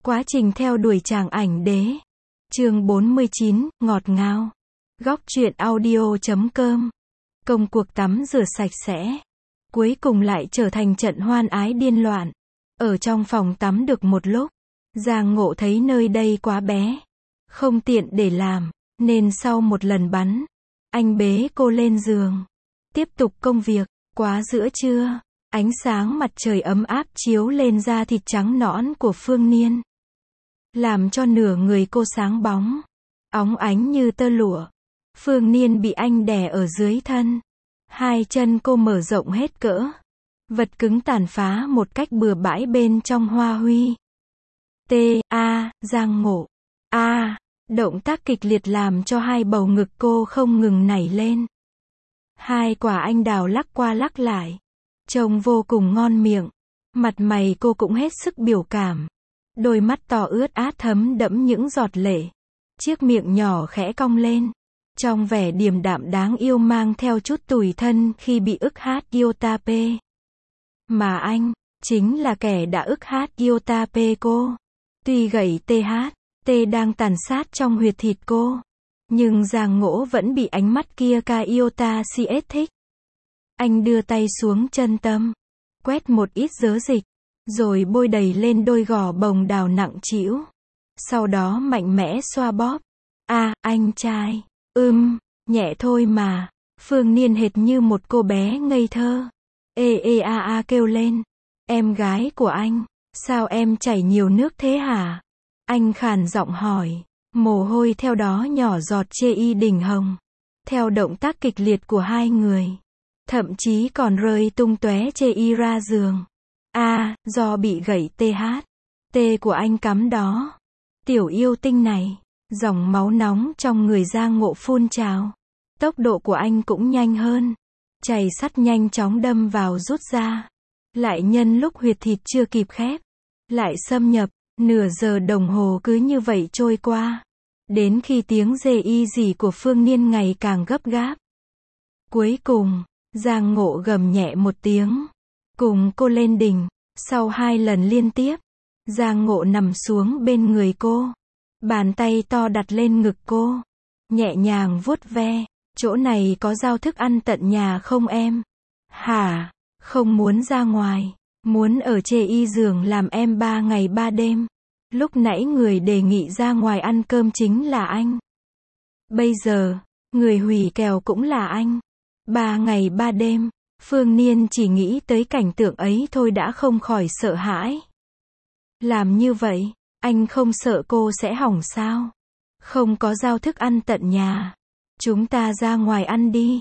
Quá trình theo đuổi chàng ảnh đế. Chương 49, ngọt ngào. Góc truyện audio.com. Công cuộc tắm rửa sạch sẽ. Cuối cùng lại trở thành trận hoan ái điên loạn. Ở trong phòng tắm được một lúc, Giang Ngộ thấy nơi đây quá bé, không tiện để làm, nên sau một lần bắn, anh bế cô lên giường. Tiếp tục công việc. Quá giữa trưa, ánh sáng mặt trời ấm áp chiếu lên da thịt trắng nõn của Phương Niên, làm cho nửa người cô sáng bóng, óng ánh như tơ lụa. Phương Niên bị anh đè ở dưới thân. Hai chân cô mở rộng hết cỡ. Vật cứng tàn phá một cách bừa bãi bên trong hoa huy. Giang Ngộ. Động tác kịch liệt làm cho hai bầu ngực cô không ngừng nảy lên. Hai quả anh đào lắc qua lắc lại, trông vô cùng ngon miệng. Mặt mày cô cũng hết sức biểu cảm. Đôi mắt to ướt át thấm đẫm những giọt lệ. Chiếc miệng nhỏ khẽ cong lên, trong vẻ điềm đạm đáng yêu mang theo chút tủi thân khi bị ức hát Yotape. Mà anh, chính là kẻ đã ức hát Yotape cô. Tuy gậy THT đang tàn sát trong huyệt thịt cô, nhưng Giang Ngộ vẫn bị ánh mắt kia ca Iota CS thích. Anh đưa tay xuống chân tâm, quét một ít dớ dịch, rồi bôi đầy lên đôi gò bồng đào nặng trĩu. Sau đó mạnh mẽ xoa bóp. Anh trai. Nhẹ thôi mà. Phương Niên hệt như một cô bé ngây thơ. Kêu lên. Em gái của anh, sao em chảy nhiều nước thế hả? Anh khàn giọng hỏi. Mồ hôi theo đó nhỏ giọt trên đỉnh hồng. Theo động tác kịch liệt của hai người, thậm chí còn rơi tung tóe trên ra giường. Do bị gậy THT của anh cắm đó. Tiểu yêu tinh này. Dòng máu nóng trong người Giang Ngộ phun trào. Tốc độ của anh cũng nhanh hơn. Chày sắt nhanh chóng đâm vào rút ra. Lại nhân lúc huyệt thịt chưa kịp khép, lại xâm nhập. Nửa giờ đồng hồ cứ như vậy trôi qua. Đến khi tiếng rỉ của Phương Niên ngày càng gấp gáp. Cuối cùng, Giang Ngộ gầm nhẹ một tiếng, cùng cô lên đỉnh. Sau 2 lần liên tiếp, Giang Ngộ nằm xuống bên người cô. Bàn tay to đặt lên ngực cô, nhẹ nhàng vuốt ve. Chỗ này có giao thức ăn tận nhà không em? Hả? Không muốn ra ngoài, muốn ở trên giường làm em 3 ngày 3 đêm. Lúc nãy người đề nghị ra ngoài ăn cơm chính là anh. Bây giờ, người hủy kèo cũng là anh. 3 ngày 3 đêm. Phương Niên chỉ nghĩ tới cảnh tượng ấy thôi đã không khỏi sợ hãi. Làm như vậy, anh không sợ cô sẽ hỏng sao? Không có giao thức ăn tận nhà. Chúng ta ra ngoài ăn đi.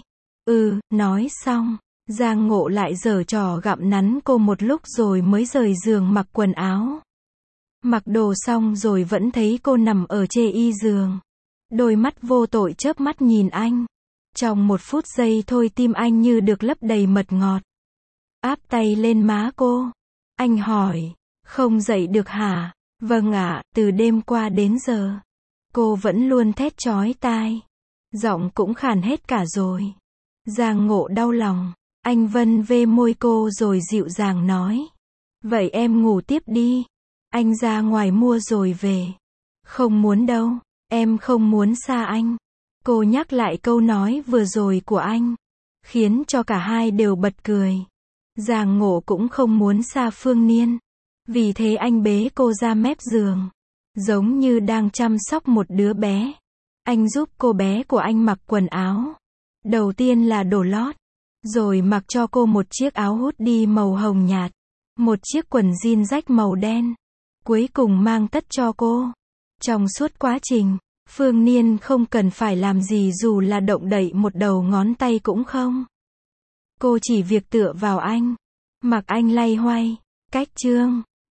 Nói xong, Giang Ngộ lại giở trò gặm nắn cô một lúc rồi mới rời giường mặc quần áo. Mặc đồ xong rồi vẫn thấy cô nằm ở trên giường. Đôi mắt vô tội chớp mắt nhìn anh. Trong 1 phút giây thôi tim anh như được lấp đầy mật ngọt. Áp tay lên má cô. Anh hỏi, không dậy được hả? Vâng ạ, từ đêm qua đến giờ. Cô vẫn luôn thét chói tai. Giọng cũng khàn hết cả rồi. Giang Ngộ đau lòng. Anh vân ve môi cô rồi dịu dàng nói. Vậy em ngủ tiếp đi. Anh ra ngoài mua rồi về. Không muốn đâu, em không muốn xa anh. Cô nhắc lại câu nói vừa rồi của anh, khiến cho cả hai đều bật cười. Giang Ngộ cũng không muốn xa Phương Niên. Vì thế anh bế cô ra mép giường, giống như đang chăm sóc một đứa bé. Anh giúp cô bé của anh mặc quần áo. Đầu tiên là đồ lót, rồi mặc cho cô một chiếc áo hoodie màu hồng nhạt, một chiếc quần jean rách màu đen. Cuối cùng mang tất cho cô. Trong suốt quá trình, Phương Niên không cần phải làm gì dù là động đậy một đầu ngón tay cũng không. Cô chỉ việc tựa vào anh, mặc anh lay hoay. Cách chương